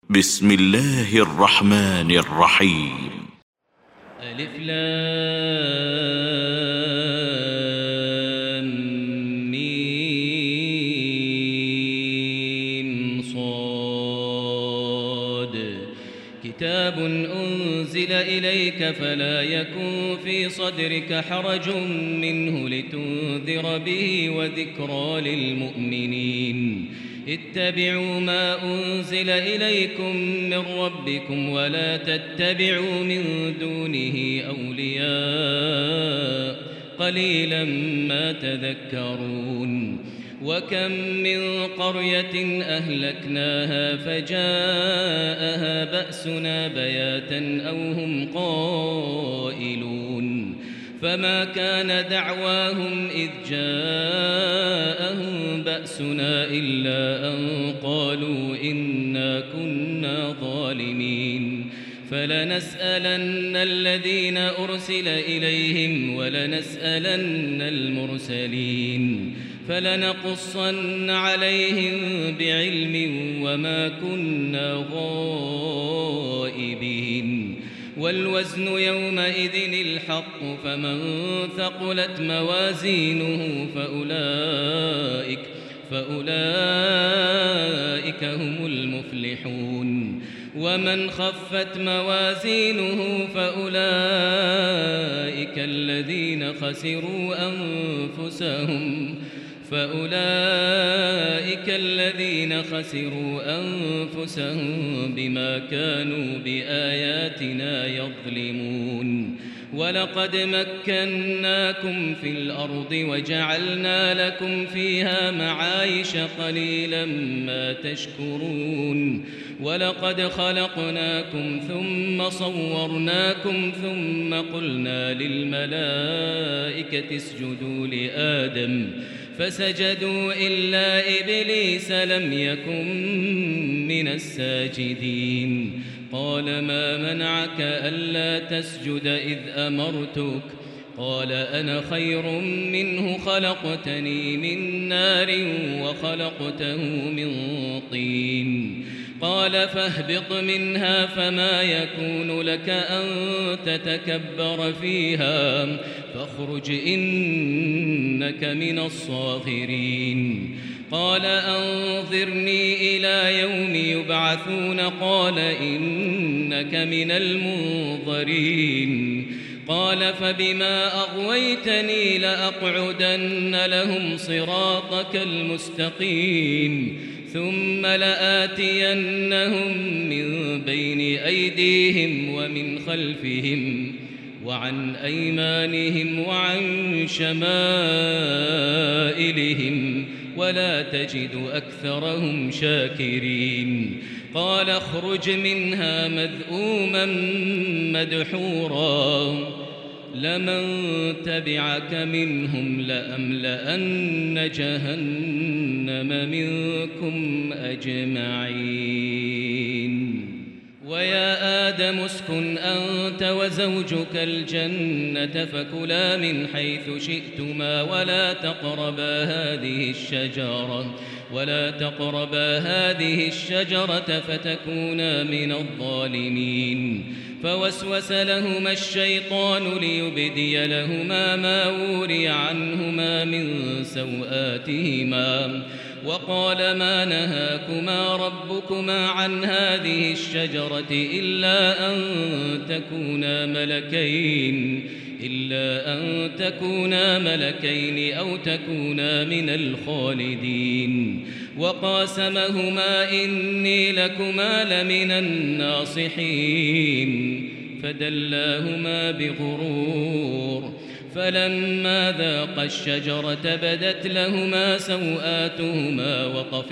بسم الله الرحمن الرحيم. ألف لام ميم صاد كتاب أنزل إليك فلا يكن في صدرك حرج منه لتنذر به وذكرى للمؤمنين. اتبعوا ما أنزل إليكم من ربكم ولا تتبعوا من دونه أولياء قليلا ما تذكرون. وكم من قرية أهلكناها فجاءها بأسنا بياتا أو هم قائلون فما كان دعواهم إذ جاءهم بأسنا إلا أن قالوا إنا كنا ظالمين. فلنسألن الذين أرسل إليهم ولنسألن المرسلين فلنقصن عليهم بعلم وما كنا غائبين. والوزن يومئذ الحق فمن ثقلت موازينه فأولئك هم المفلحون. ومن خفت موازينه فأولئك الذين خسروا أنفسهم بما كانوا بآياتنا يظلمون. ولقد مكناكم في الأرض وجعلنا لكم فيها معايش قليلا ما تشكرون. ولقد خلقناكم ثم صورناكم ثم قلنا للملائكة اسجدوا لآدم فسجدوا إلا إبليس لم يكن من الساجدين. قال ما منعك ألا تسجد إذ أمرتك؟ قال أنا خير منه خلقتني من نار وخلقته من طين. قال فاهبط منها فما يكون لك أن تتكبر فيها فاخرج إنك من الصاغرين. قال أنظرني إلى يوم يبعثون قال إنك من المنظرين. قال فبما أغويتني لأقعدن لهم صراطك المستقيم ثم لآتينهم من بين أيديهم ومن خلفهم وعن أيمانهم وعن شمائلهم ولا تجد أكثرهم شاكرين. قال اخرج منها مذءوما مدحورا لمن تبعك منهم لأملأن جهنم منكم أجمعين. ويا آدم اسكن أنت وزوجك الجنة فكلا من حيث شئتما ولا تقربا هذه الشجرة فتكونا من الظالمين. فوسوس لهما الشيطان ليبدي لهما ما وري عنهما من سوآتهما وقال ما نهاكما ربكما عن هذه الشجرة إلا أن تكونا ملكين أو تكونا من الخالدين. وقاسمهما إني لكما لمن الناصحين فدلاهما بغرور. فلما ذاقا الشجرة بدت لهما سوآتهما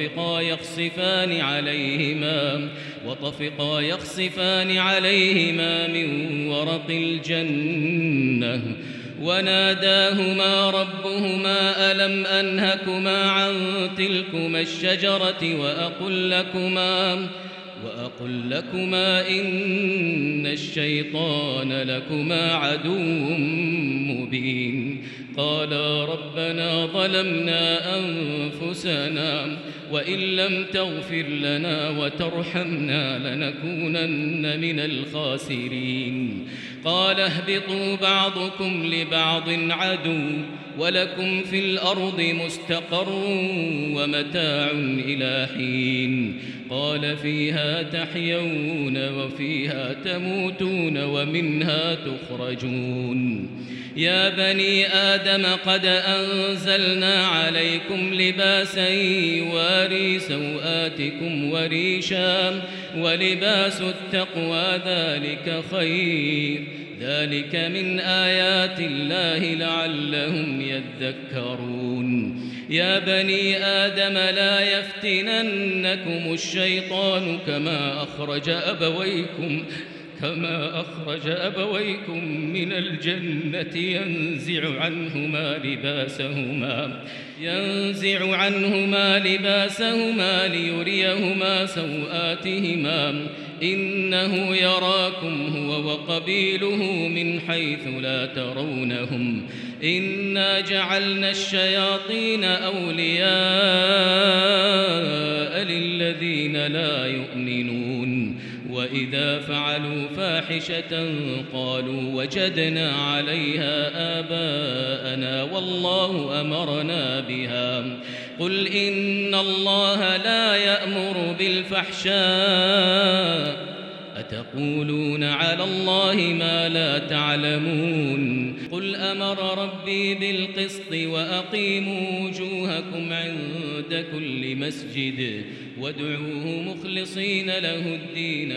وطفقا يخصفان عليهما من ورق الجنة وناداهما ربهما ألم أنهكما عن تلكما الشجرة وأقل لكما إن الشيطان لكما عدو مبين. قالا ربنا ظلمنا أنفسنا وإن لم تغفر لنا وترحمنا لنكونن من الخاسرين قال اهبطوا بعضكم لبعض عدو ولكم في الأرض مستقر ومتاع إلى حين قال فيها تحيون وفيها تموتون ومنها تخرجون يا بني آدم قد أنزلنا عليكم لباسا يواري سوآتكم وريشا ولباس التقوى ذلك خير ذلك من آيات الله لعلهم يذكرون يا بني آدم لا يفتننكم الشيطان كما أخرج أبويكم من الجنة ينزع عنهما لباسهما ليريهما سوآتهما إنه يراكم هو وقبيله من حيث لا ترونهم إنا جعلنا الشياطين أولياء للذين لا يؤمنون وإذا فعلوا فاحشة قالوا وجدنا عليها آباءنا والله أمرنا بها قل إن الله لا يأمر بالفحشاء أتقولون على الله ما لا تعلمون قل أمر ربي بالقسط وأقيموا وجوهكم عند كل مسجد وادعوه مخلصين له الدين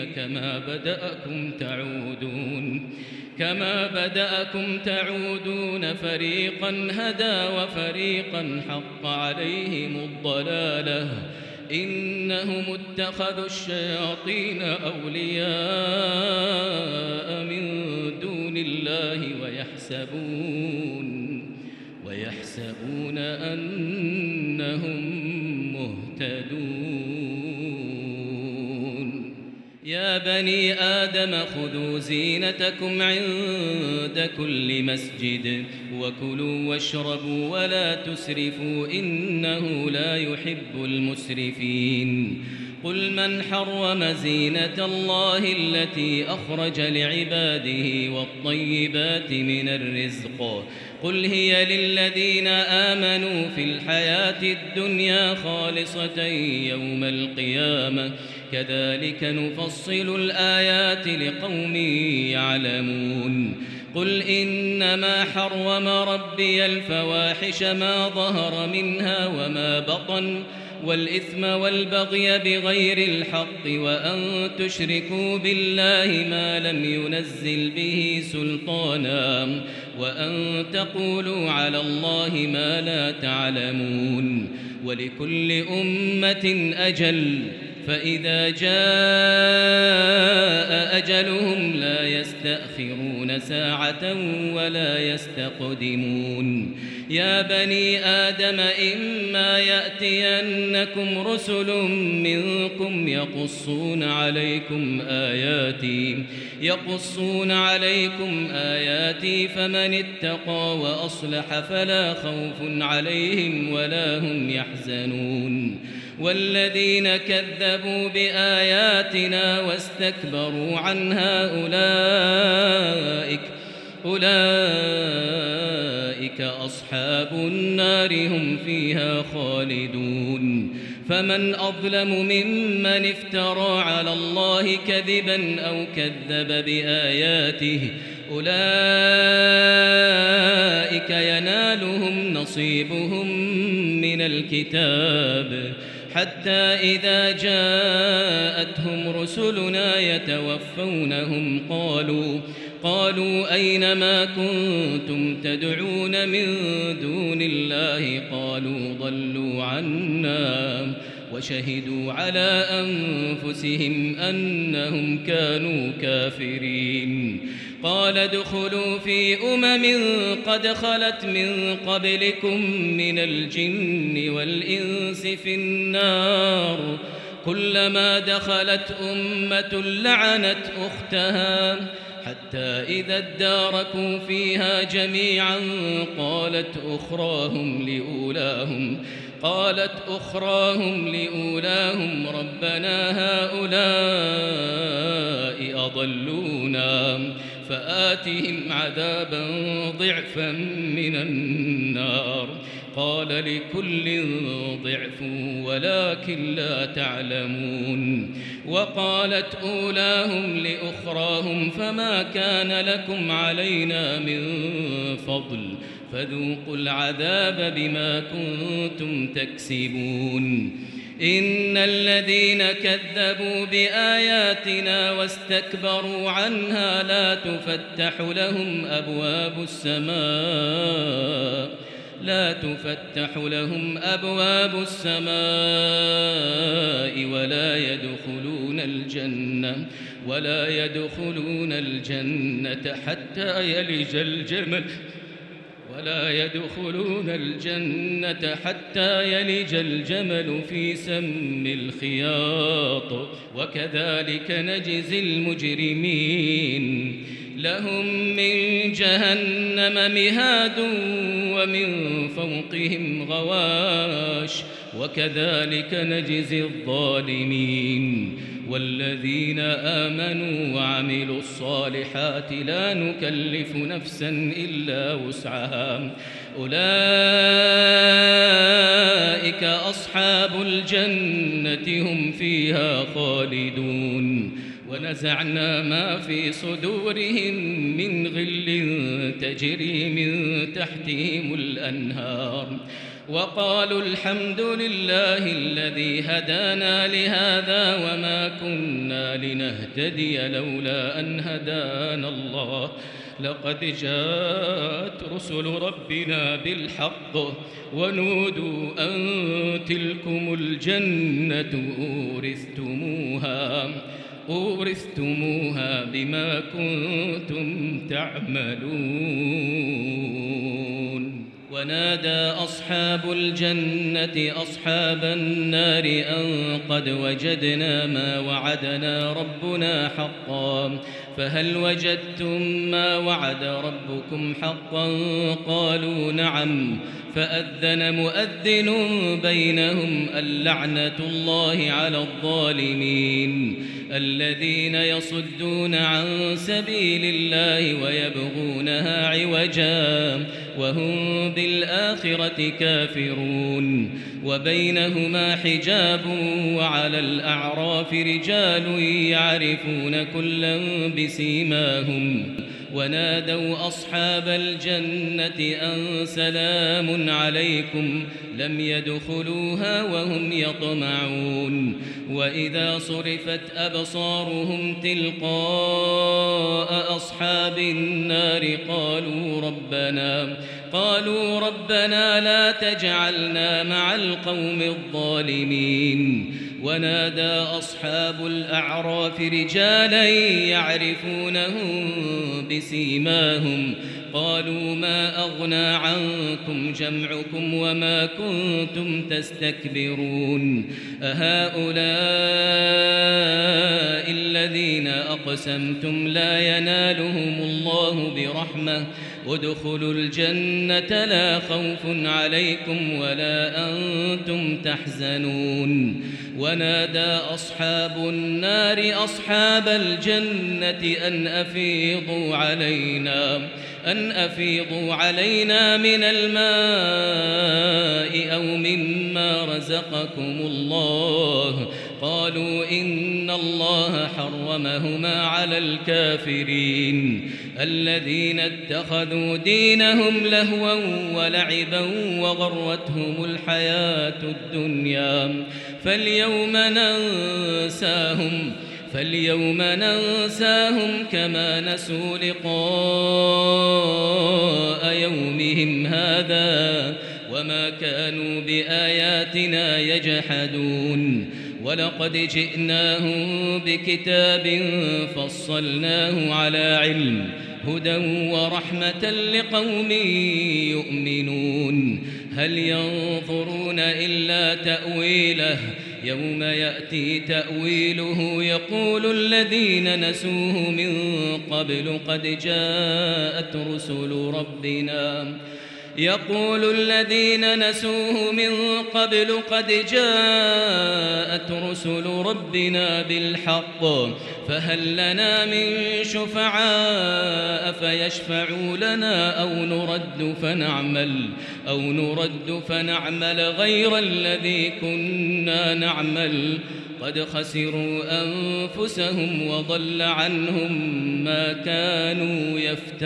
كما بدأكم تعودون فريقا هدى وفريقا حق عليهم الضلالة إنهم اتخذوا الشياطين أولياء من دون الله ويحسبون أنهم مهتدون يا بني آدم خذوا زينتكم عند كل مسجد وكلوا واشربوا ولا تسرفوا إنه لا يحب المسرفين قل من حرم زينة الله التي أخرج لعباده والطيبات من الرزق قل هي للذين آمنوا في الحياة الدنيا خالصة يوم القيامة كذلك نفصل الآيات لقوم يعلمون قل إنما حرم ربي الفواحش ما ظهر منها وما بطن والإثم والبغي بغير الحق وأن تشركوا بالله ما لم ينزل به سلطانا وأن تقولوا على الله ما لا تعلمون ولكل أمة أجل فإذا جاء أجلهم لا يستأخرون ساعة ولا يستقدمون يا بني آدم إما يأتينكم رسل منكم يقصون عليكم آياتي فمن اتقى وأصلح فلا خوف عليهم ولا هم يحزنون والذين كذبوا بآياتنا واستكبروا عنها أولئك أصحاب النار هم فيها خالدون فمن أظلم ممن افترى على الله كذبا أو كذب بآياته أولئك ينالهم نصيبهم من الكتاب حتى إذا جاءتهم رسلنا يتوفونهم قالوا أين ما كنتم تدعون من دون الله قالوا ضلوا عنا وشهدوا على أنفسهم أنهم كانوا كافرين قال ادخلوا في قد خلت من قبلكم من الجن والإنس في النار كلما دخلت أمة لعنت أختها حتى إذا اداركوا فيها جميعا قالت أخراهم لأولاهم ربنا هؤلاء أضلونا فآتهم عذابا ضعفا من النار قال لكل ضعف ولكن لا تعلمون وقالت أولاهم لأخراهم فما كان لكم علينا من فضل فذوقوا العذاب بما كنتم تكسبون إن الذين كذبوا بآياتنا واستكبروا عنها لا تفتح لهم أبواب السماء ولا يدخلون الجنة حتى يلج الجمل في سم الخياط وكذلك نجزي المجرمين لهم من جهنم مهاد ومن فوقهم غواش وكذلك نجزي الظالمين والذين آمنوا وعملوا الصالحات لا نكلف نفسا إلا وسعها أولئك أصحاب الجنة هم فيها خالدون ونزعنا ما في صدورهم من غل تجري من تحتهم الأنهار وقالوا الحمد لله الذي هدانا لهذا وما كنا لنهتدي لولا أن هدانا الله لقد جاءت رسل ربنا بالحق ونودوا أن تلكم الجنة أورثتموها بما كنتم تعملون ونادى أصحاب الجنة أصحاب النار أن قد وجدنا ما وعدنا ربنا حقا فهل وجدتم ما وعد ربكم حقا قالوا نعم فأذن مؤذن بينهم اللعنة الله على الظالمين الذين يصدون عن سبيل الله ويبغونها عوجا وهم بالآخرة كافرون وبينهما حجاب وعلى الأعراف رجال يعرفون كلا بسيماهم ونادوا أصحاب الجنة أن سلام عليكم لم يدخلوها وهم يطمعون وإذا صرفت أبصارهم تلقاء أصحاب النار قالوا ربنا لا تجعلنا مع القوم الظالمين ونادى أصحاب الأعراف رجالا يعرفونهم بسيماهم قالوا ما أغنى عنكم جمعكم وما كنتم تستكبرون أهؤلاء الذين أقسمتم لا ينالهم الله برحمة ادخلوا الجنة لا خوف عليكم ولا أنتم تحزنون ونادى أصحاب النار أصحاب الجنة أن أفيضوا علينا من الماء أو مما رزقكم الله قالوا إن الله حرمهما على الكافرين الذين اتخذوا دينهم لهوا ولعبا وغرتهم الحياة الدنيا فاليوم ننساهم كما نسوا لقاء يومهم هذا وما كانوا بآياتنا يجحدون ولقد جئناهم بكتاب فصلناه على علم هدى ورحمة لقوم يؤمنون هل ينظرون إلا تأويله يوم يأتي تأويله يقول الذين نسوه من قبل قد جاءت رسل ربنا بالحق فهل لنا من شفعاء فيشفعوا لنا أو نرد فنعمل غير الذي كنا نعمل قد خسروا أنفسهم وضل عنهم ما كانوا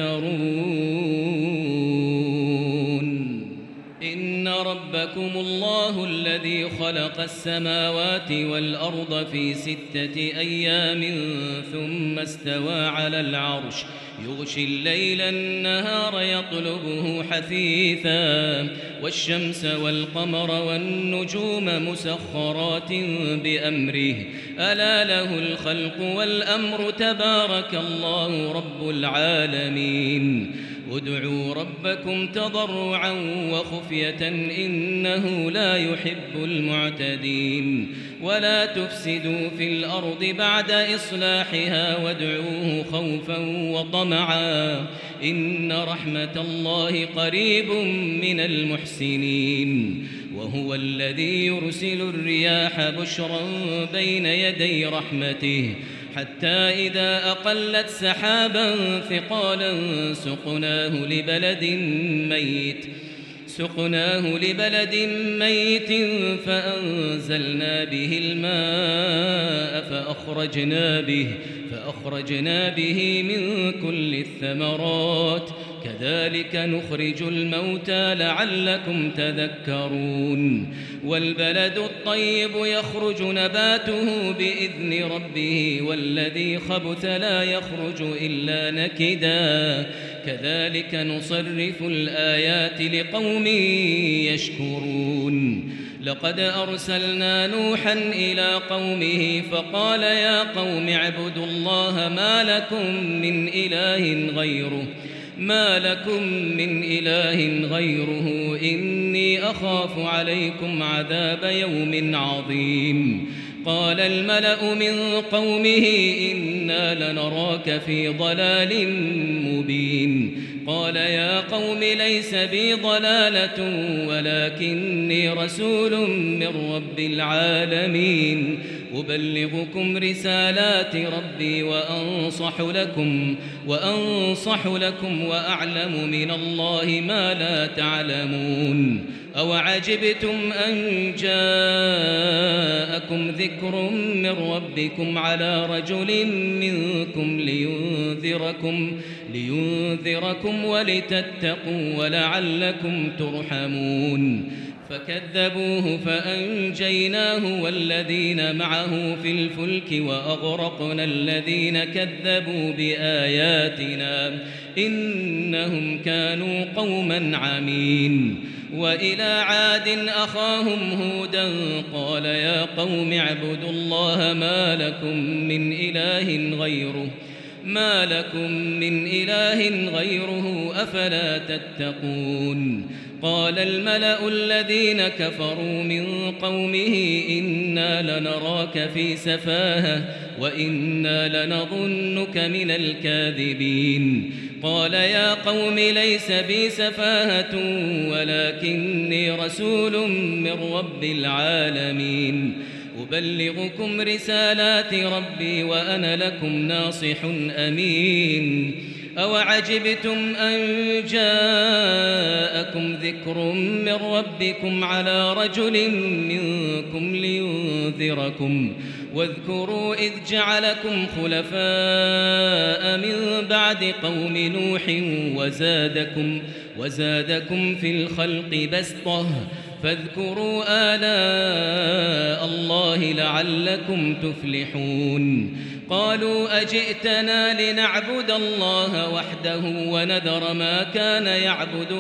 يفترون. إن ربكم الله الذي خلق السماوات والأرض في 6 أيام ثم استوى على العرش يغشي الليل النهار يطلبه حثيثا والشمس والقمر والنجوم مسخرات بأمره ألا له الخلق والأمر تبارك الله رب العالمين. ادعوا ربكم تضرعا وخفية إنه لا يحب المعتدين. ولا تفسدوا في الأرض بعد إصلاحها وادعوه خوفا وطمعا إن رحمة الله قريب من المحسنين. وهو الذي يرسل الرياح بشرا بين يدي رحمته حتى إذا أقلت سحابا ثقالا سقناه لبلد ميت فأنزلنا به الماء فأخرجنا به من كل الثمرات كذلك نخرج الموتى لعلكم تذكرون. والبلد الطيب يخرج نباته بإذن ربه والذي خبث لا يخرج إلا نكدا كذلك نصرف الآيات لقوم يشكرون. لقد أرسلنا نوحا إلى قومه فقال يا قوم اعبدوا الله ما لكم من إله غيره إني أخاف عليكم عذاب يوم عظيم. قال الملأ من قومه إنا لنراك في ضلال مبين. قال يا قوم ليس بي ضلالة ولكني رسول من رب العالمين أبلغكم رسالات ربي وأنصح لكم وأعلم من الله ما لا تعلمون. أوعجبتم أن جاءكم ذكر من ربكم على رجل منكم لينذركم ولتتقوا ولعلكم ترحمون. فكذبوه فأنجيناه والذين معه في الفلك وأغرقنا الذين كذبوا بآياتنا إنهم كانوا قوما عمين. وإلى عاد أخاهم هودا قال يا قوم اعبدوا الله ما لكم من إله غيره أفلا تتقون. قال الملأ الذين كفروا من قومه إنا لنراك في سفاهة وإنا لنظنك من الكاذبين. قال يا قوم ليس بي سفاهة ولكني رسول من رب العالمين أبلغكم رسالات ربي وأنا لكم ناصح أمين. أوعجبتم أن جاءكم ذكر من ربكم على رجل منكم لينذركم واذكروا إذ جعلكم خلفاء من بعد قوم نوح وزادكم في الخلق بسطة فاذكروا آلاء الله لعلكم تفلحون. قالوا أجئتنا لنعبد الله وحده ونذر ما كان يعبد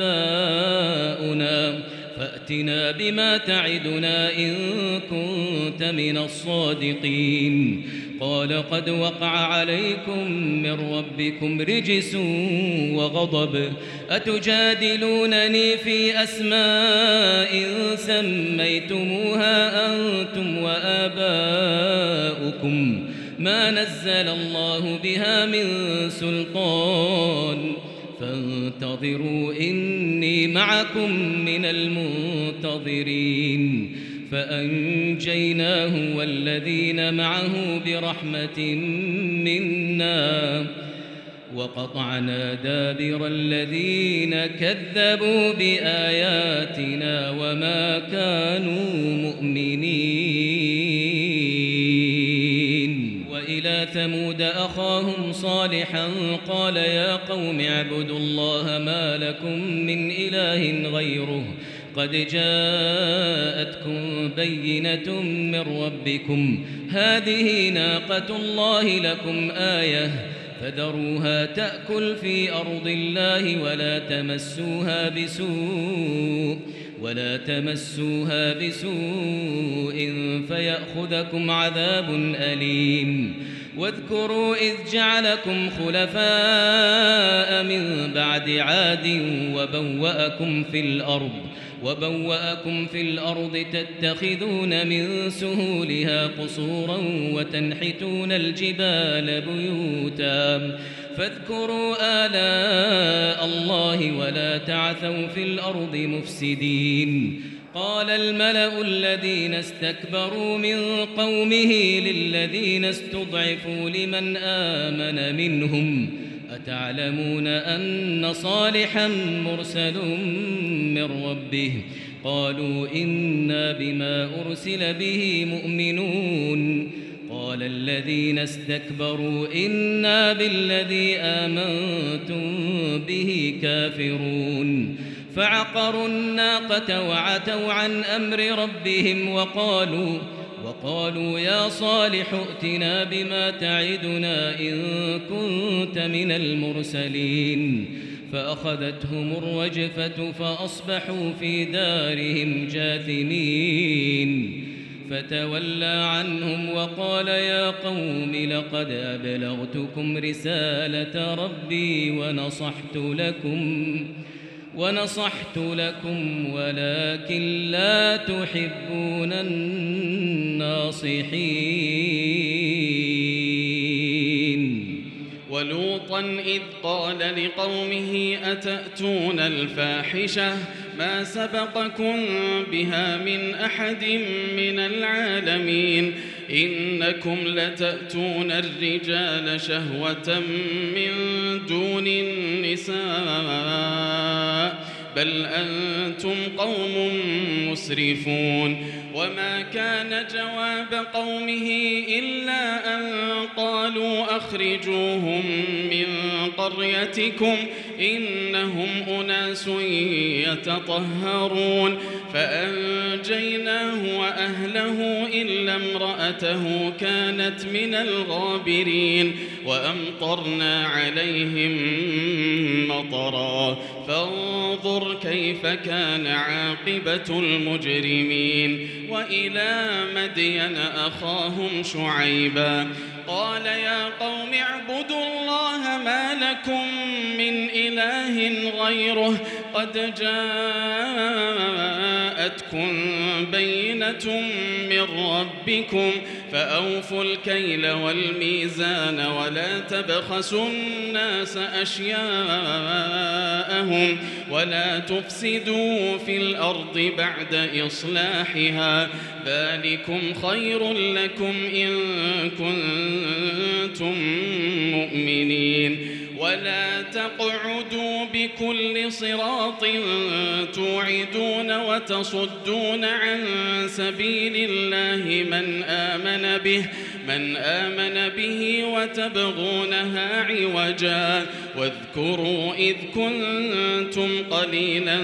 آباؤنا فأتنا بما تعدنا إن كنت من الصادقين. قال قد وقع عليكم من ربكم رجس وغضب أتجادلونني في أسماء سميتموها أنتم وآباؤكم ما نزل الله بها من سلطان فانتظروا إني معكم من المنتظرين فأنجيناه والذين معه برحمة منا وقطعنا دابر الذين كذبوا بآياتنا وما كانوا مؤمنين. وإلى ثمود أخاهم صالحا قال يا قوم اعبدوا الله ما لكم من إله غيره قد جاءتكم بينة من ربكم هذه ناقة الله لكم آية فذروها تأكل في أرض الله ولا تمسوها بسوء فيأخذكم عذاب أليم. واذكروا إذ جعلكم خلفاء من بعد عاد وبوأكم في الأرض تتخذون من سهولها قصورا وتنحتون الجبال بيوتا فاذكروا آلاء الله ولا تعثوا في الأرض مفسدين. قال الملأ الذين استكبروا من قومه للذين استضعفوا لمن آمن منهم أتعلمون أن صالحا مرسل من ربه قالوا إنا بما أرسل به مؤمنون. قال الذين استكبروا إنا بالذي آمنتم به كافرون. فعقروا الناقة وعتوا عن أمر ربهم وقالوا يا صالح ائتنا بما تعدنا إن كنت من المرسلين. فأخذتهم الرجفة فأصبحوا في دارهم جاثمين. فتولى عنهم وقال يا قوم لقد أبلغتكم رسالة ربي ونصحت لكم ولكن لا تحبون الناصحين. ولوطا إذ قال لقومه أتأتون الفاحشة ما سبقكم بها من أحد من العالمين إنكم لتأتون الرجال شهوة من دون النساء بل أنتم قوم مسرفون. وما كان جواب قومه إلا أن قالوا أخرجوهم من قريتكم إنهم أناس يتطهرون. فأنجيناه وأهله إلا امرأته كانت من الغابرين وأمطرنا عليهم مطرا فانظر كيف كان عاقبة المجرمين. وإلى مدين أخاهم شعيبا قال يا قوم اعبدوا الله ما لكم من إله غيره قد جاءتكم بينة من ربكم فأوفوا الكيل والميزان ولا تبخسوا الناس أشياءهم ولا تفسدوا في الأرض بعد إصلاحها ذلكم خير لكم إن كنتم مؤمنين. ولا تقعدوا بكل صراط توعدون وتصدون عن سبيل الله من آمن به وتبغونها عوجا واذكروا إذ كنتم قليلا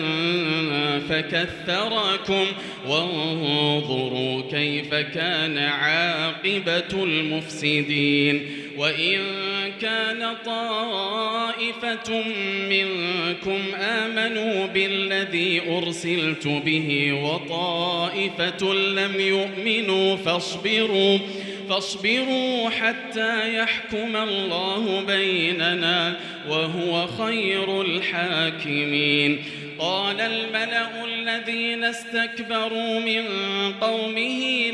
فكثركم وانظروا كيف كان عاقبة المفسدين. وإن كان طائفة منكم آمنوا بالذي أرسلت به وطائفة لم يؤمنوا فاصبروا حتى يحكم الله بيننا وهو خير الحاكمين. قال الملأ الذين استكبروا من قومه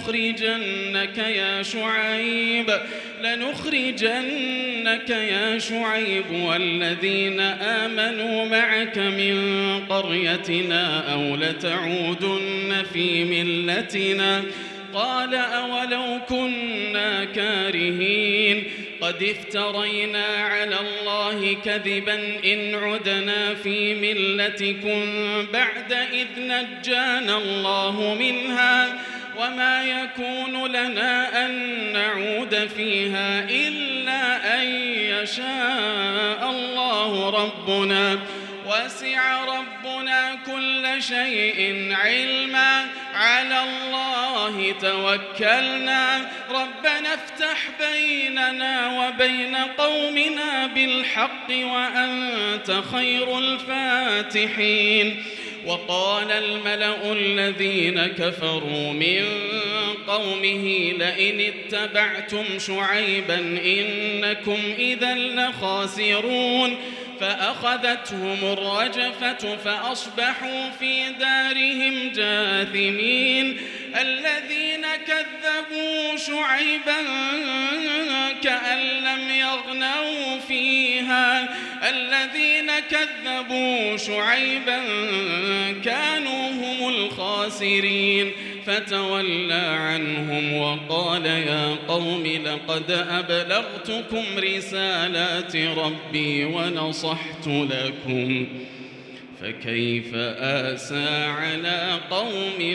لنخرجنك يا شعيب والذين آمنوا معك من قريتنا أو لتعودن في ملتنا. قال أولو كنا كارهين قد افترينا على الله كذبا إن عدنا في ملتكم بعد إذ نجانا الله منها وما يكون لنا أن نعود فيها إلا أن يشاء الله ربنا وسع ربنا كل شيء علما على الله توكلنا ربنا افتح بيننا وبين قومنا بالحق وأنت خير الفاتحين. وقال الملأ الذين كفروا من قومه لئن اتبعتم شعيبا إنكم إذا لخاسرون. فأخذتهم الرجفة فأصبحوا في دارهم جاثمين. الذين كذبوا شعيبا كأن لم يغنوا فيها الذين كذبوا شعيبا كانوا هم الخاسرين. فتولى عنهم وقال يا قوم لقد أبلغتكم رسالات ربي ونصحت لكم فكيف آسى على قوم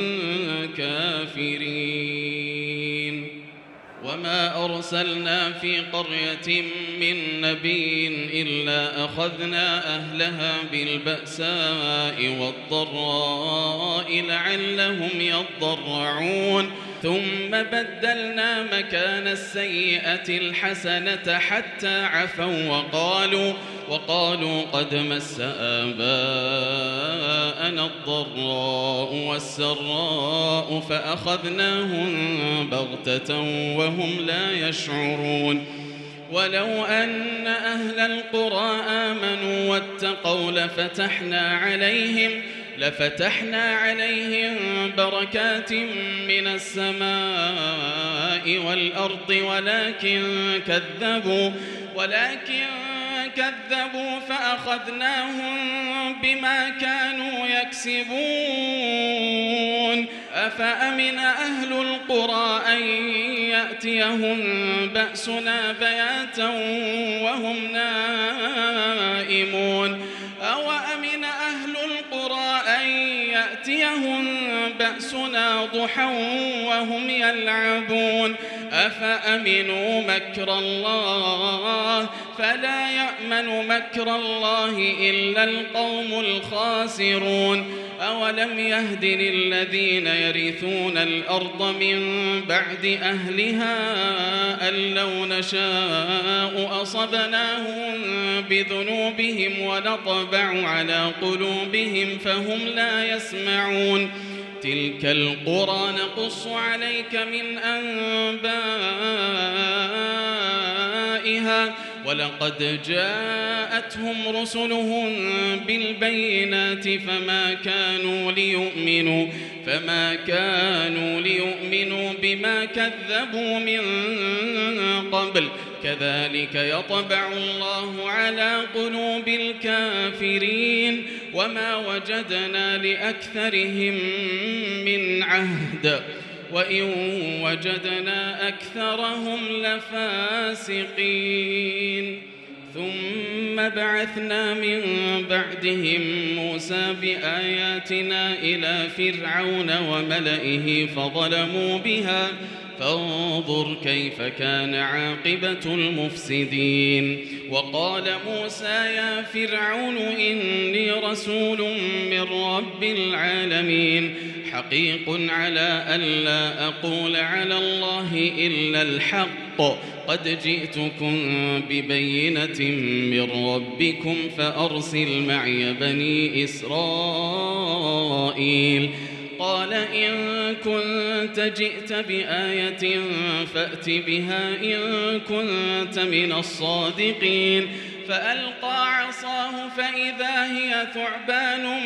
كافرين. وما أرسلنا في قرية من نبي إلا أخذنا أهلها بالبأساء والضراء لعلهم يضرعون. ثم بدلنا مكان السيئة الحسنة حتى عفوا وقالوا قد مس آباءنا الضراء والسراء فأخذناهم بغتة وهم لا يشعرون. ولو أن أهل القرى آمنوا واتقوا لفتحنا عليهم بركات من السماء والأرض ولكن كذبوا فأخذناهم بما كانوا يكسبون. أفأمن أهل القرى أن يأتيهم بأسنا بياتا وهم نائمون أو أمن أهل القرى أن يأتيهم بأسنا ضحى وهم يلعبون. أفأمنوا مكر الله فلا يأمن مكر الله إلا القوم الخاسرون. أولم يهد للذين يرثون الأرض من بعد أهلها أن لو نشاء أصبناهم بذنوبهم ونطبع على قلوبهم فهم لا يسمعون. تلك القرى نقص عليك من أنبائها ولقد جاءتهم رسلهم بالبينات فما كانوا ليؤمنوا بما كذبوا من قبل كذلك يطبع الله على قلوب الكافرين وما وجدنا لأكثرهم من عهد وإن وجدنا أكثرهم لفاسقين. ثم بعثنا من بعدهم موسى بآياتنا إلى فرعون وملئه فظلموا بها فانظر كيف كان عاقبة المفسدين. وقال موسى يا فرعون إني رسول من رب العالمين حقيق على ألا أقول على الله إلا الحق قد جئتكم ببينة من ربكم فأرسل معي بني إسرائيل. قال إن كنت جئت بآية فأت بها إن كنت من الصادقين فألقى عصاه فإذا هي ثعبان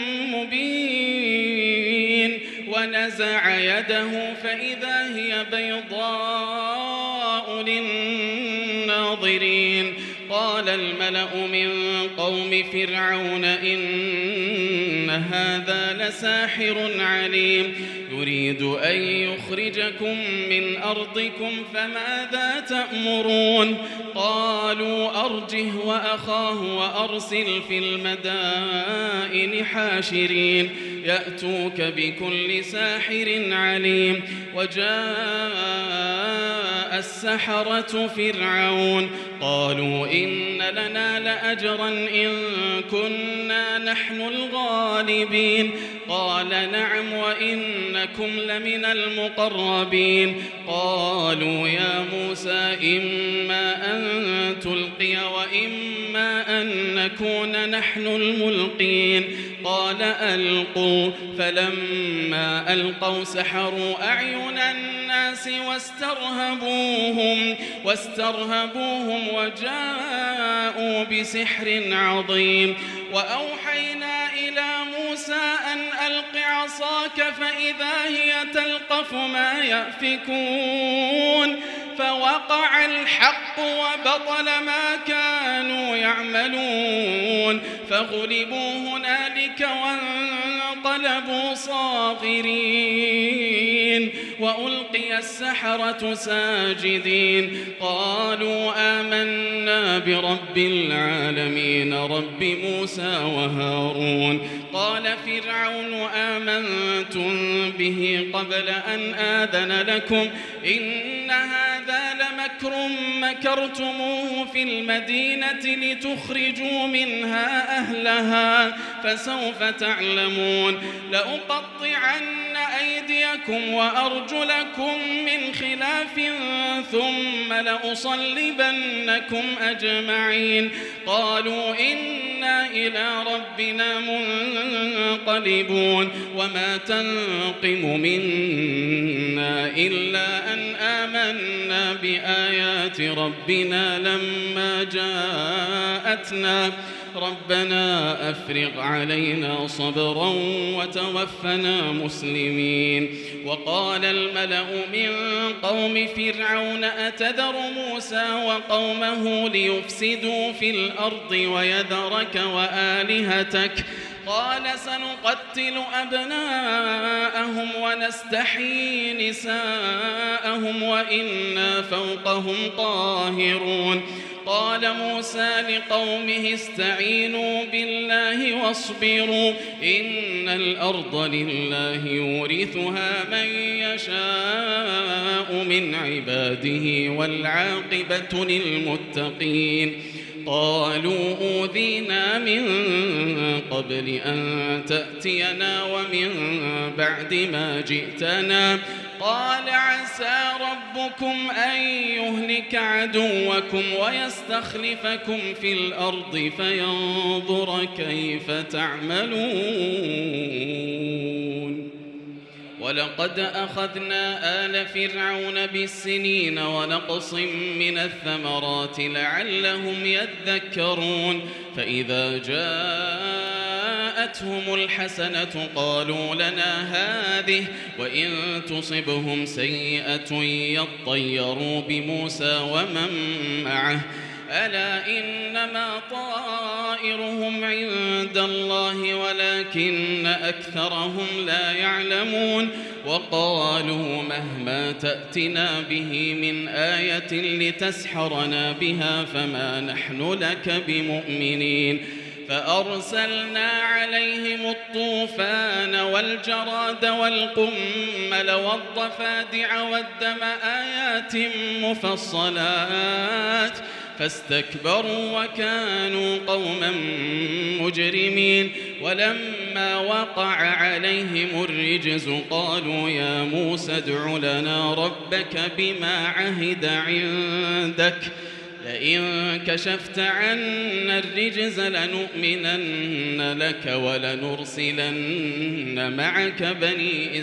مبين ونزع يده فإذا هي بيضاء للناظرين قال الملأ من قوم فرعون إن هذا لساحر عليم يريد أن يخرجكم من أرضكم فماذا تأمرون قالوا أرجه وأخاه وأرسل في المدائن حاشرين يأتوك بكل ساحر عليم وجاء السحرة فرعون قالوا إن لنا لأجرا إن كنا نحن الغالبين قال نعم وإنكم لمن المقربين قالوا يا موسى إما أن تلقي وإما أن نكون نحن الملقين قال ألقوا فلما ألقوا سحروا أعين الناس واسترهبوهم وجاءوا بسحر عظيم وأوحينا إلى موسى أن ألق عصاك فإذا هي تلقف ما يأفكون فوقع الحق وبطل ما كانوا يعملون فغلبوا هنالك وانقلبوا صاغرين وألقي السحرة ساجدين قالوا آمنا برب العالمين رب موسى وهارون قال فرعون آمنتم به قبل أن آذن لكم إن هذا لمكر مكرتموه في المدينة لتخرجوا منها أهلها فسوف تعلمون لأقطعن أيديكم وأرجلكم من خلاف ثم لأصلبنكم أجمعين قالوا إنا إلى ربنا منقلبون وما تنقم منا إلا أن آمنا بآيات ربنا لما جاءتنا ربنا أفرغ علينا صبرا وتوفنا مسلمين وقال الملأ من قوم فرعون أتذر موسى وقومه ليفسدوا في الأرض ويذرك وآلهتك قال سنقتل أبناءهم ونستحيي نساءهم وإنا فوقهم قاهرون قال موسى لقومه استعينوا بالله واصبروا إن الأرض لله يورثها من يشاء من عباده والعاقبة للمتقين قالوا أوذينا من قبل أن تأتينا ومن بعد ما جئتنا قال عسى ربكم أن يهلك عدوكم ويستخلفكم في الأرض فينظر كيف تعملون ولقد أخذنا آل فرعون بالسنين ونقص من الثمرات لعلهم يذكرون فإذا جاءتهم الحسنة قالوا لنا هذه وإن تصبهم سيئة يطيروا بموسى ومن معه ألا إنما طائرهم عند الله ولكن أكثرهم لا يعلمون وقالوا مهما تأتنا به من آية لتسحرنا بها فما نحن لك بمؤمنين فأرسلنا عليهم الطوفان والجراد والقمل والضفادع والدم آيات مفصلات فاستكبروا وكانوا قوما مجرمين ولما وقع عليهم الرجز قالوا يا موسى ادع لنا ربك بما عهد عندك لئن كشفت عنا الرجز لنؤمنن لك ولنرسلن معك بني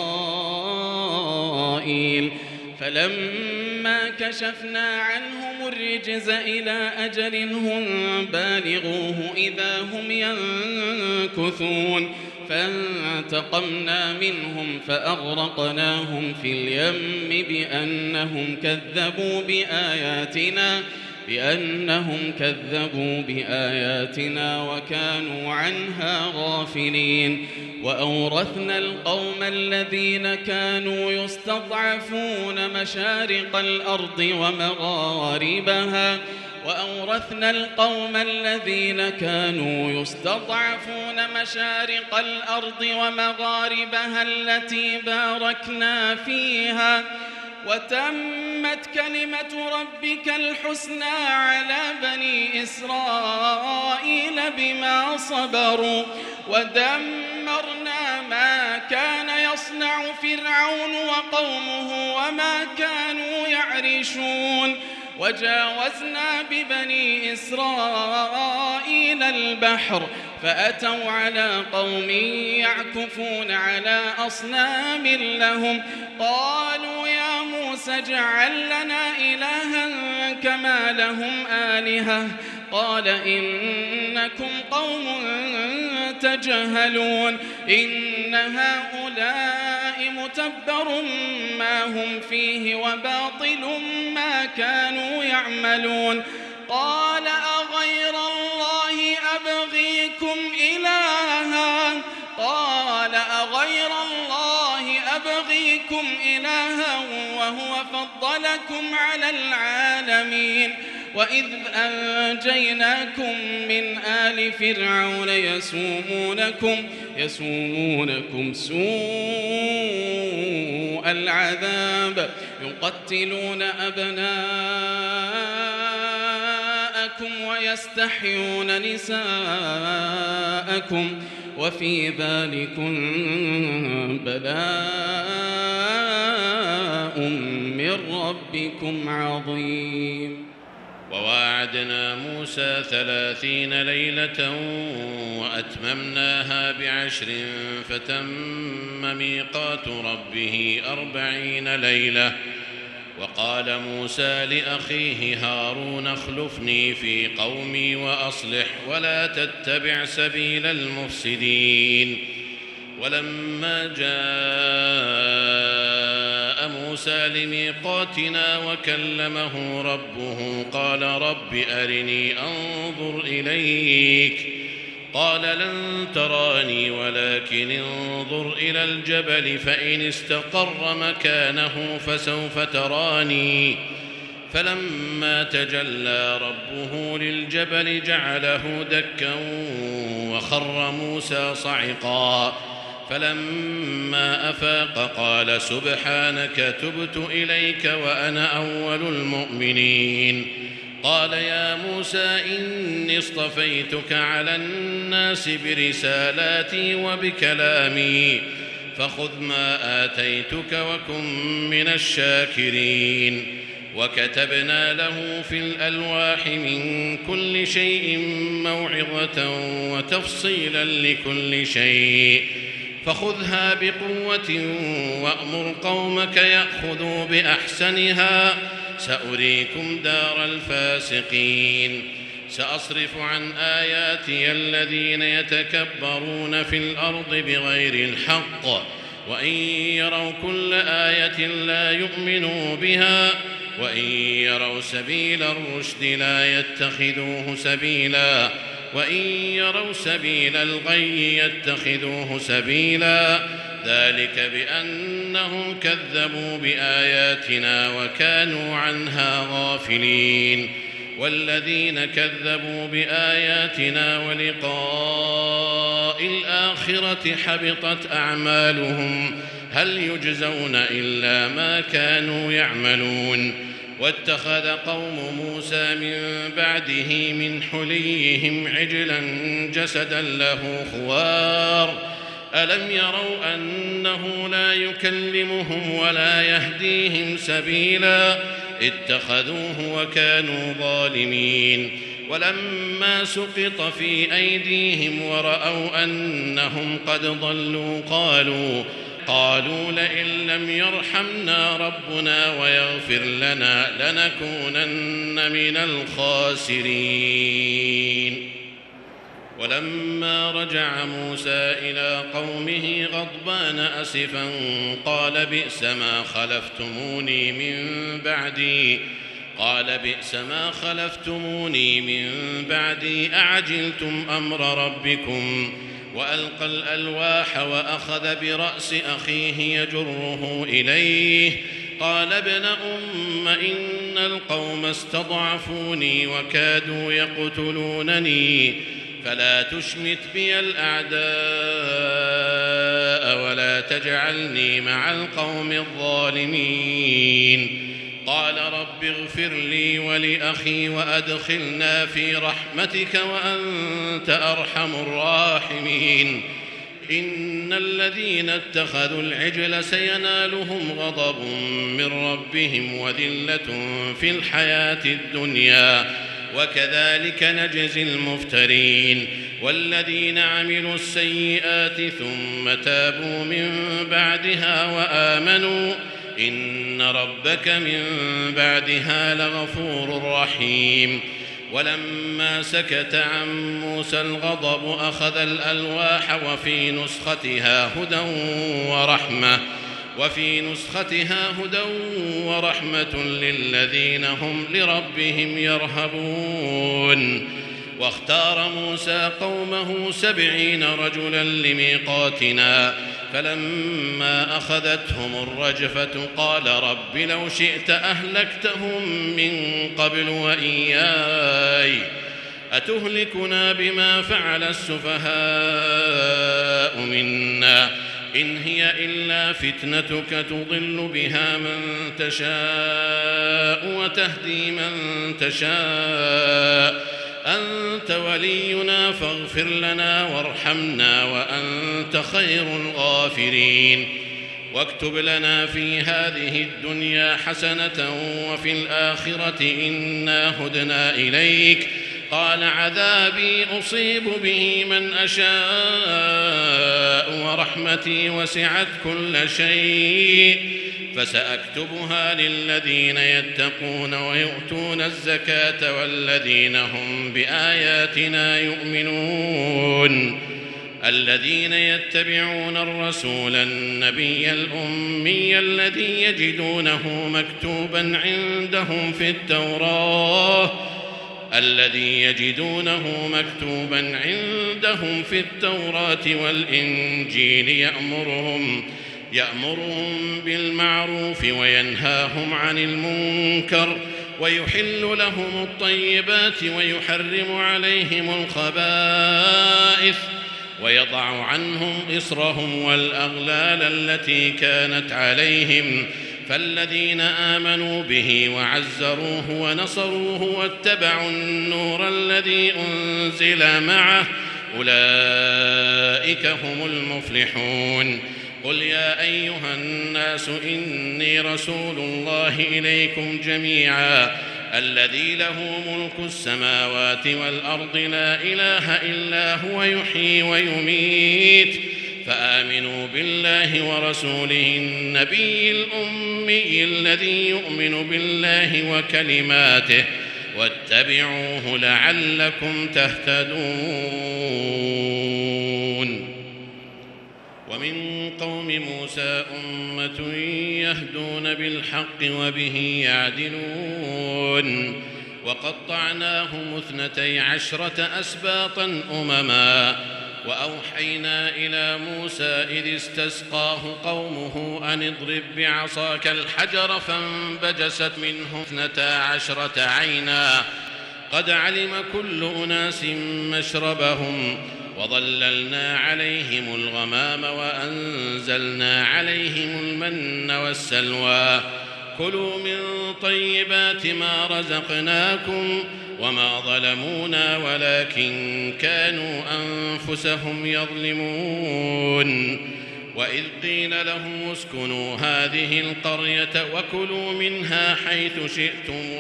إسرائيل فلما كشفنا عنهم الرجز إلى أجل هم بالغوه إذا هم ينكثون فانتقمنا منهم فأغرقناهم في اليم بأنهم كذبوا بآياتنا وكانوا عنها غافلين وأورثنا القوم الذين كانوا يستضعفون مشارق الأرض ومغاربها التي باركنا فيها وتمت كلمة ربك الحسنى على بني إسرائيل بما صبروا ودمرنا ما كان يصنع فرعون وقومه وما كانوا يعرشون وجاوزنا ببني إسرائيل البحر فأتوا على قوم يعكفون على أصنام لهم قالوا يا موسى اجعل لنا إلها كما لهم آلهة قال إنكم قوم تجهلون إن هؤلاء متبر ما هم فيه وباطل ما كانوا يعملون قال أغير الله أبغيكم إلها وهو فضلكم على العالمين وإذ أنجيناكم من آل فرعون يسومونكم سوء العذاب يقتلون أبناءكم ويستحيون نساءكم وفي ذلكم بلاء من ربكم عظيم. وواعدنا موسى 30 ليلة وأتممناها ب10 فتم ميقات ربه 40 ليلة. وقال موسى لأخيه هارون اخلفني في قومي وأصلح ولا تتبع سبيل المفسدين. ولما جاء موسى لميقاتنا وكلمه ربه قال رب أرني أنظر إليك قال لن تراني ولكن انظر إلى الجبل فإن استقر مكانه فسوف تراني. فلما تجلى ربه للجبل جعله دكا وخر موسى صعقا. فلما أفاق قال سبحانك تبت إليك وأنا أول المؤمنين. قال يا موسى إني اصطفيتك على الناس برسالاتي وبكلامي فخذ ما آتيتك وكن من الشاكرين. وكتبنا له في الألواح من كل شيء موعظة وتفصيلا لكل شيء فخذها بقوة وأمر قومك يأخذوا بأحسنها سأريكم دار الفاسقين. سأصرف عن آياتي الذين يتكبرون في الأرض بغير الحق وإن يروا كل آية لا يؤمنوا بها وإن يروا سبيل الرشد لا يتخذوه سبيلا وإن يروا سبيل الغي يتخذوه سبيلا. ذلك بأنهم كذبوا بآياتنا وكانوا عنها غافلين. والذين كذبوا بآياتنا ولقاء الآخرة حبطت أعمالهم هل يجزون إلا ما كانوا يعملون. واتخذ قوم موسى من بعده من حليهم عجلا جسدا له خوار ألم يروا أنه لا يكلمهم ولا يهديهم سبيلا اتخذوه وكانوا ظالمين. ولما سقط في أيديهم ورأوا أنهم قد ضلوا قالوا لئن لم يرحمنا ربنا ويغفر لنا لنكونن من الخاسرين. ولما رجع موسى إلى قومه غضبان أسفا قال بئس ما خلفتموني من بعدي أعجلتم أمر ربكم. وألقى الألواح وأخذ برأس أخيه يجره إليه قال ابن أم إن القوم استضعفوني وكادوا يقتلونني فلا تشمت بي الأعداء ولا تجعلني مع القوم الظالمين. قال رب اغفر لي ولأخي وأدخلنا في رحمتك وأنت أرحم الراحمين. إن الذين اتخذوا العجل سينالهم غضب من ربهم وذلة في الحياة الدنيا وكذلك نجزي المفترين. والذين عملوا السيئات ثم تابوا من بعدها وآمنوا إن ربك من بعدها لغفور رحيم. ولما سكت عن موسى الغضب أخذ الألواح وفي نسختها هدى ورحمة للذين هم لربهم يرهبون. واختار موسى قومه 70 رجلا لميقاتنا فلما أخذتهم الرجفة قال رب لو شئت أهلكتهم من قبل وإياي أتهلكنا بما فعل السفهاء منا إن هي إلا فتنتك تضل بها من تشاء وتهدي من تشاء أنت ولينا فاغفر لنا وارحمنا وأنت خير الغافرين. واكتب لنا في هذه الدنيا حسنة وفي الآخرة إنا هدنا إليك. قال عذابي أصيب به من أشاء ورحمتي وسعت كل شيء فسأكتبها للذين يتقون ويؤتون الزكاة والذين هم بآياتنا يؤمنون. الذين يتبعون الرسول النبي الأمي الذي يجدونه مكتوبا عندهم في التوراة والإنجيل يأمرهم بالمعروف وينهاهم عن المنكر ويحل لهم الطيبات ويحرم عليهم الخبائث ويضع عنهم إصرهم والأغلال التي كانت عليهم. فالذين آمنوا به وعزروه ونصروه واتبعوا النور الذي أنزل معه أولئك هم المفلحون. قل يا أيها الناس إني رسول الله إليكم جميعا الذي له ملك السماوات والأرض لا إله إلا هو يحيي ويميت فآمنوا بالله ورسوله النبي الأمي الذي يؤمن بالله وكلماته واتبعوه لعلكم تهتدون. ومن قوم موسى أمة يهدون بالحق وبه يعدلون. وقطعناهم 12 أسباطا أمما وأوحينا إلى موسى إذ استسقاه قومه أن اضرب بعصاك الحجر فانبجست منه 12 عينا قد علم كل أناس مشربهم وظللنا عليهم الغمام وأنزلنا عليهم المن والسلوى كلوا من طيبات ما رزقناكم وما ظلمونا ولكن كانوا أنفسهم يظلمون. وإذ قيل لهم اسكنوا هذه القرية وكلوا منها حيث شئتم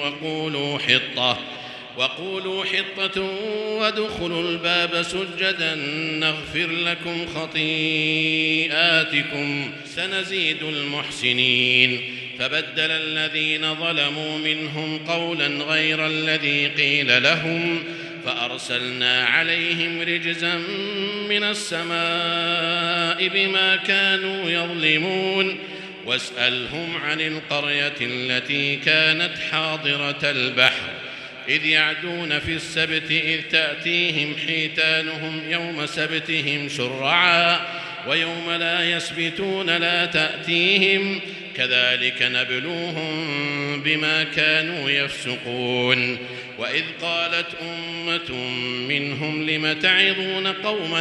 وقولوا حطة وادخلوا الباب سجدا نغفر لكم خطيئاتكم سنزيد المحسنين. فبدل الذين ظلموا منهم قولا غير الذي قيل لهم فأرسلنا عليهم رجزا من السماء بما كانوا يظلمون. واسألهم عن القرية التي كانت حاضرة البحر إذ يعدون في السبت إذ تأتيهم حيتانهم يوم سبتهم شرعا ويوم لا يسبتون لا تأتيهم كذلك نبلوهم بما كانوا يفسقون. وإذ قالت أمة منهم لم تعظون قوما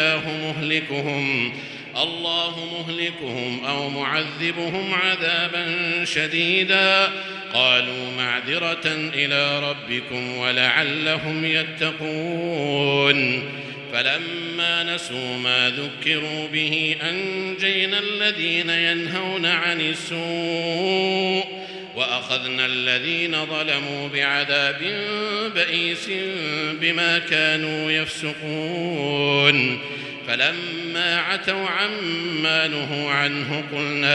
الله مهلكهم أو معذبهم عذابا شديدا قالوا معذرة إلى ربكم ولعلهم يتقون. فلما نسوا ما ذكروا به أنجينا الذين ينهون عن السوء وأخذنا الذين ظلموا بعذاب بئيس بما كانوا يفسقون. فلما عتوا عما نهوا عنه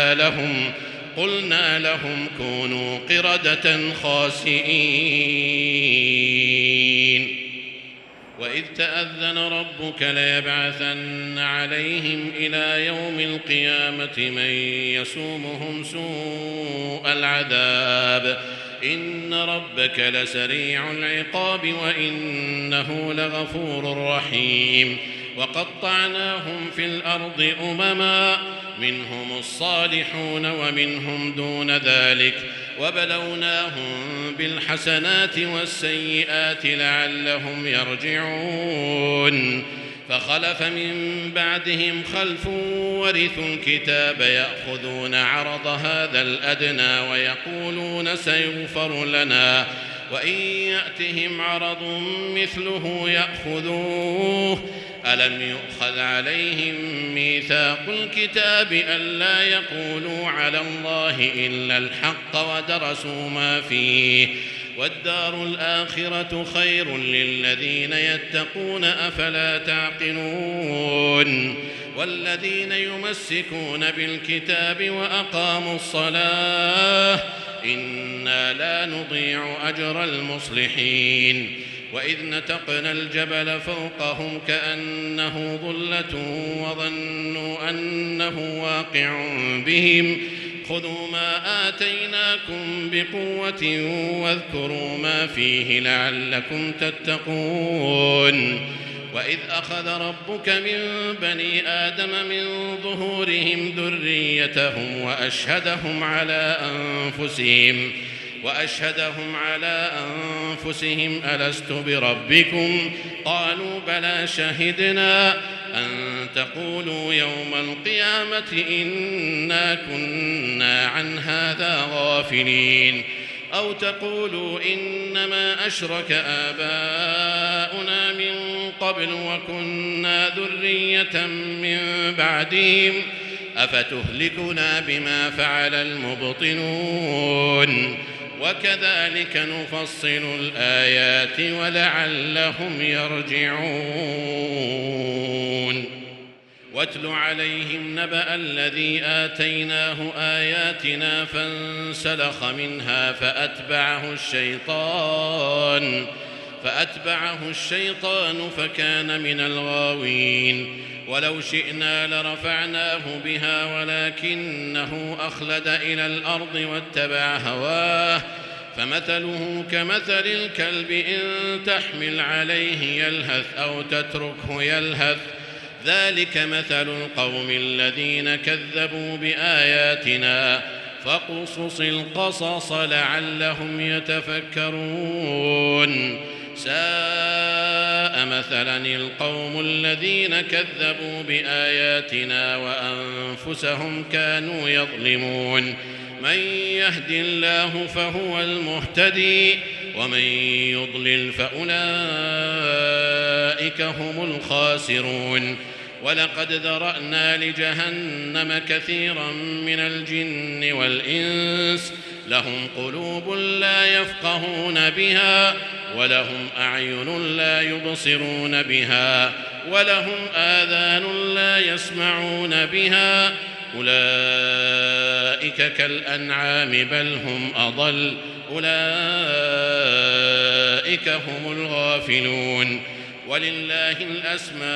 قلنا لهم كونوا قردة خاسئين. وإذ تأذن ربك ليبعثن عليهم إلى يوم القيامة من يسومهم سوء العذاب إن ربك لسريع العقاب وإنه لغفور رحيم. وقطعناهم في الأرض أمما منهم الصالحون ومنهم دون ذلك وبلوناهم بالحسنات والسيئات لعلهم يرجعون. فخلف من بعدهم خلف ورثوا الكتاب يأخذون عرض هذا الأدنى ويقولون سيغفر لنا وإن يأتهم عرض مثله يأخذوه ألم يؤخذ عليهم ميثاق الكتاب ألا يقولوا على الله إلا الحق ودرسوا ما فيه والدار الآخرة خير للذين يتقون أفلا تعقلون. والذين يمسكون بالكتاب وأقاموا الصلاة إنا لا نضيع أجر المصلحين. وإذ نتقنا الجبل فوقهم كأنه ظلة وظنوا أنه واقع بهم خذوا ما آتيناكم بقوة واذكروا ما فيه لعلكم تتقون. وإذ أخذ ربك من بني آدم من ظهورهم ذريتهم وأشهدهم على أنفسهم ألست بربكم قالوا بلى شهدنا أن تقولوا يوم القيامة إنا كنا عن هذا غافلين أو تقولوا إنما أشرك آباؤنا من قبل وكنا ذرية من بعدهم أفتهلكنا بما فعل المبطلون وكذلك نفصل الآيات ولعلهم يرجعون. واتل عليهم نبأ الذي آتيناه آياتنا فانسلخ منها فأتبعه الشيطان فكان من الغاوين. ولو شئنا لرفعناه بها ولكنه أخلد إلى الأرض واتبع هواه فمثله كمثل الكلب إن تحمل عليه يلهث أو تتركه يلهث ذلك مثل القوم الذين كذبوا بآياتنا فاقصص القصص لعلهم يتفكرون. ساء مثلا القوم الذين كذبوا بآياتنا وأنفسهم كانوا يظلمون. من يهد الله فهو المهتدي ومن يضلل فأولئك هم الخاسرون. ولقد ذرأنا لجهنم كثيرا من الجن والإنس لهم قلوب لا يفقهون بها ولهم أعين لا يبصرون بها ولهم آذان لا يسمعون بها أولئك كالأنعام بل هم أضل أولئك هم الغافلون ولله الأسماء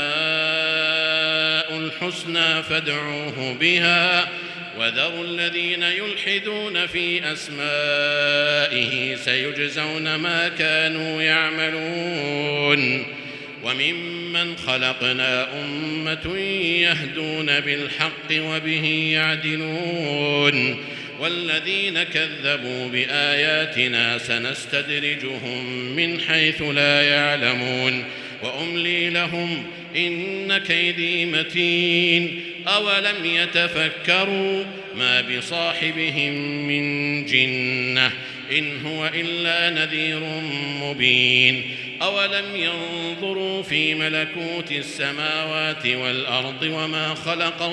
الحسنى فادعوه بها وذروا الذين يلحدون في أسمائه سيجزون ما كانوا يعملون وممن خلقنا أمة يهدون بالحق وبه يعدلون والذين كذبوا بآياتنا سنستدرجهم من حيث لا يعلمون وأملي لهم إن كيدي متين أولم يتفكروا ما بصاحبهم من جنة إن هو إلا نذير مبين أولم ينظروا في ملكوت السماوات والأرض وما خلق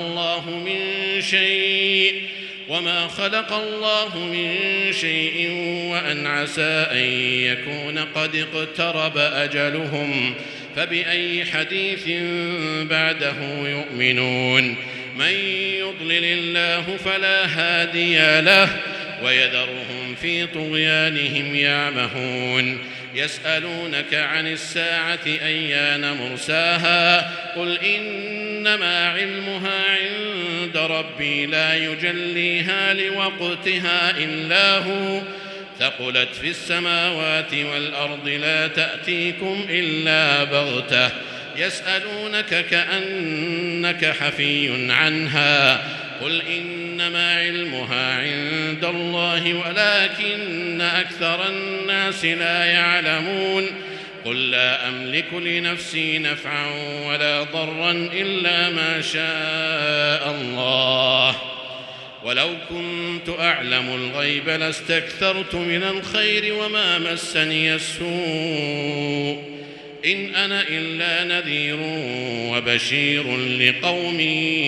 الله من شيء وأن عسى أن يكون قد اقترب أجلهم فبأي حديث بعده يؤمنون من يضلل الله فلا هادي له ويذرهم في طغيانهم يعمهون يسألونك عن الساعة أيان مرساها قل إنما علمها عند ربي لا يجليها لوقتها إلا هو ثقلت في السماوات والأرض لا تأتيكم إلا بغتة يسألونك كأنك حفي عنها قل إنما علمها عند الله ولكن أكثر الناس لا يعلمون قل لا أملك لنفسي نفعا ولا ضرا إلا ما شاء الله ولو كنت أعلم الغيب لاستكثرت من الخير وما مسني السوء إن أنا إلا نذير وبشير لقوم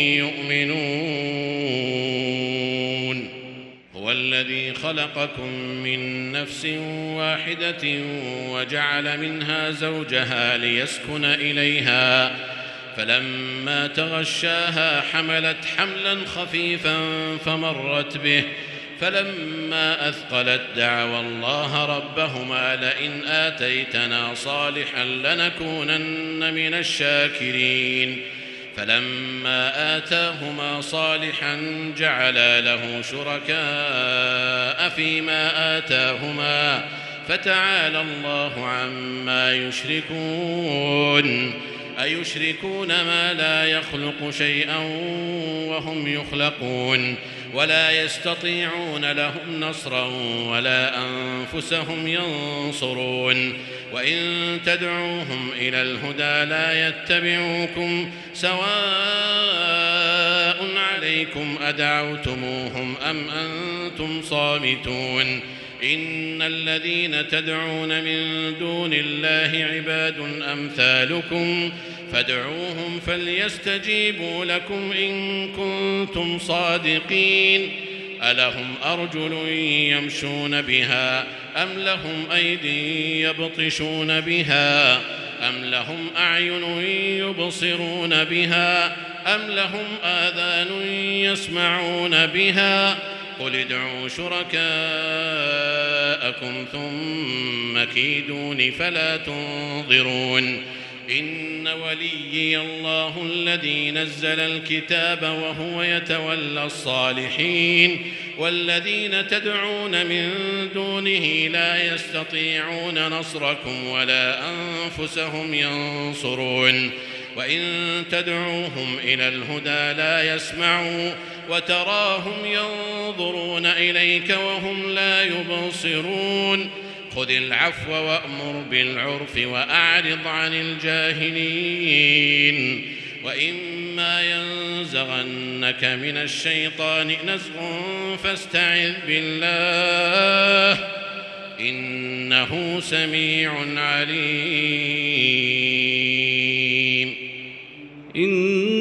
يؤمنون هو الذي خلقكم من نفس واحدة وجعل منها زوجها ليسكن إليها فلما تغشاها حملت حملا خفيفا فمرت به فلما أثقلت دعوا الله ربهما لئن آتيتنا صالحا لنكونن من الشاكرين فلما آتاهما صالحا جعلا له شركاء فيما آتاهما فتعالى الله عما يشركون أيشركون ما لا يخلق شيئا وهم يخلقون ولا يستطيعون لهم نصرا ولا أنفسهم ينصرون وإن تدعوهم إلى الهدى لا يتبعوكم سواء عليكم أدعوتموهم أم أنتم صامتون إن الذين تدعون من دون الله عباد أمثالكم فادعوهم فليستجيبوا لكم إن كنتم صادقين ألهم أرجل يمشون بها أم لهم أيدي يبطشون بها أم لهم أعين يبصرون بها أم لهم آذان يسمعون بها قل ادعوا شركاءكم ثم كيدون فلا تنظرون إن وليي الله الذي نزل الكتاب وهو يتولى الصالحين والذين تدعون من دونه لا يستطيعون نصركم ولا أنفسهم ينصرون وإن تدعوهم إلى الهدى لا يسمعوا وتراهم ينظرون إليك وهم لا يبصرون خذ العفو وأمر بالعرف وأعرض عن الجاهلين وإما ينزغنك من الشيطان نزغ فاستعذ بالله إنه سميع عليم.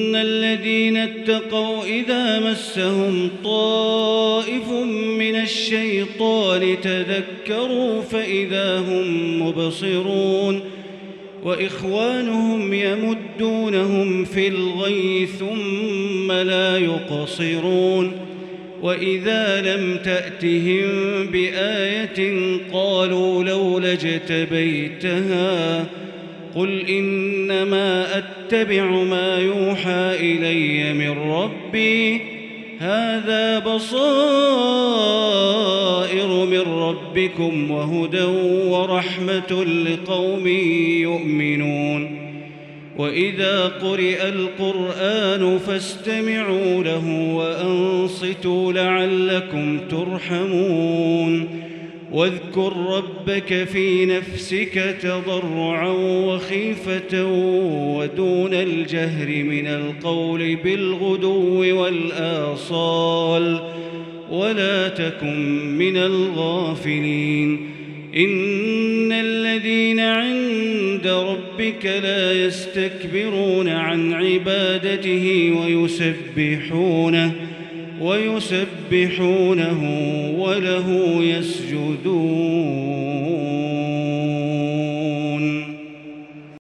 مسهم طائف من الشيطان تذكروا فإذا هم مبصرون وإخوانهم يمدونهم في الغي ثم لا يقصرون وإذا لم تأتهم بآية قالوا لولا اجتبيتها قل إنما أتبع ما يوحى إلي من ربي هذا بصائر من ربكم وهدى ورحمة لقوم يؤمنون وإذا قرئ القرآن فاستمعوا له وأنصتوا لعلكم ترحمون واذكر ربك في نفسك تضرعا وخيفة ودون الجهر من القول بالغدو والآصال ولا تكن من الغافلين إن الذين عند ربك لا يستكبرون عن عبادته ويسبحونه وله يسجدون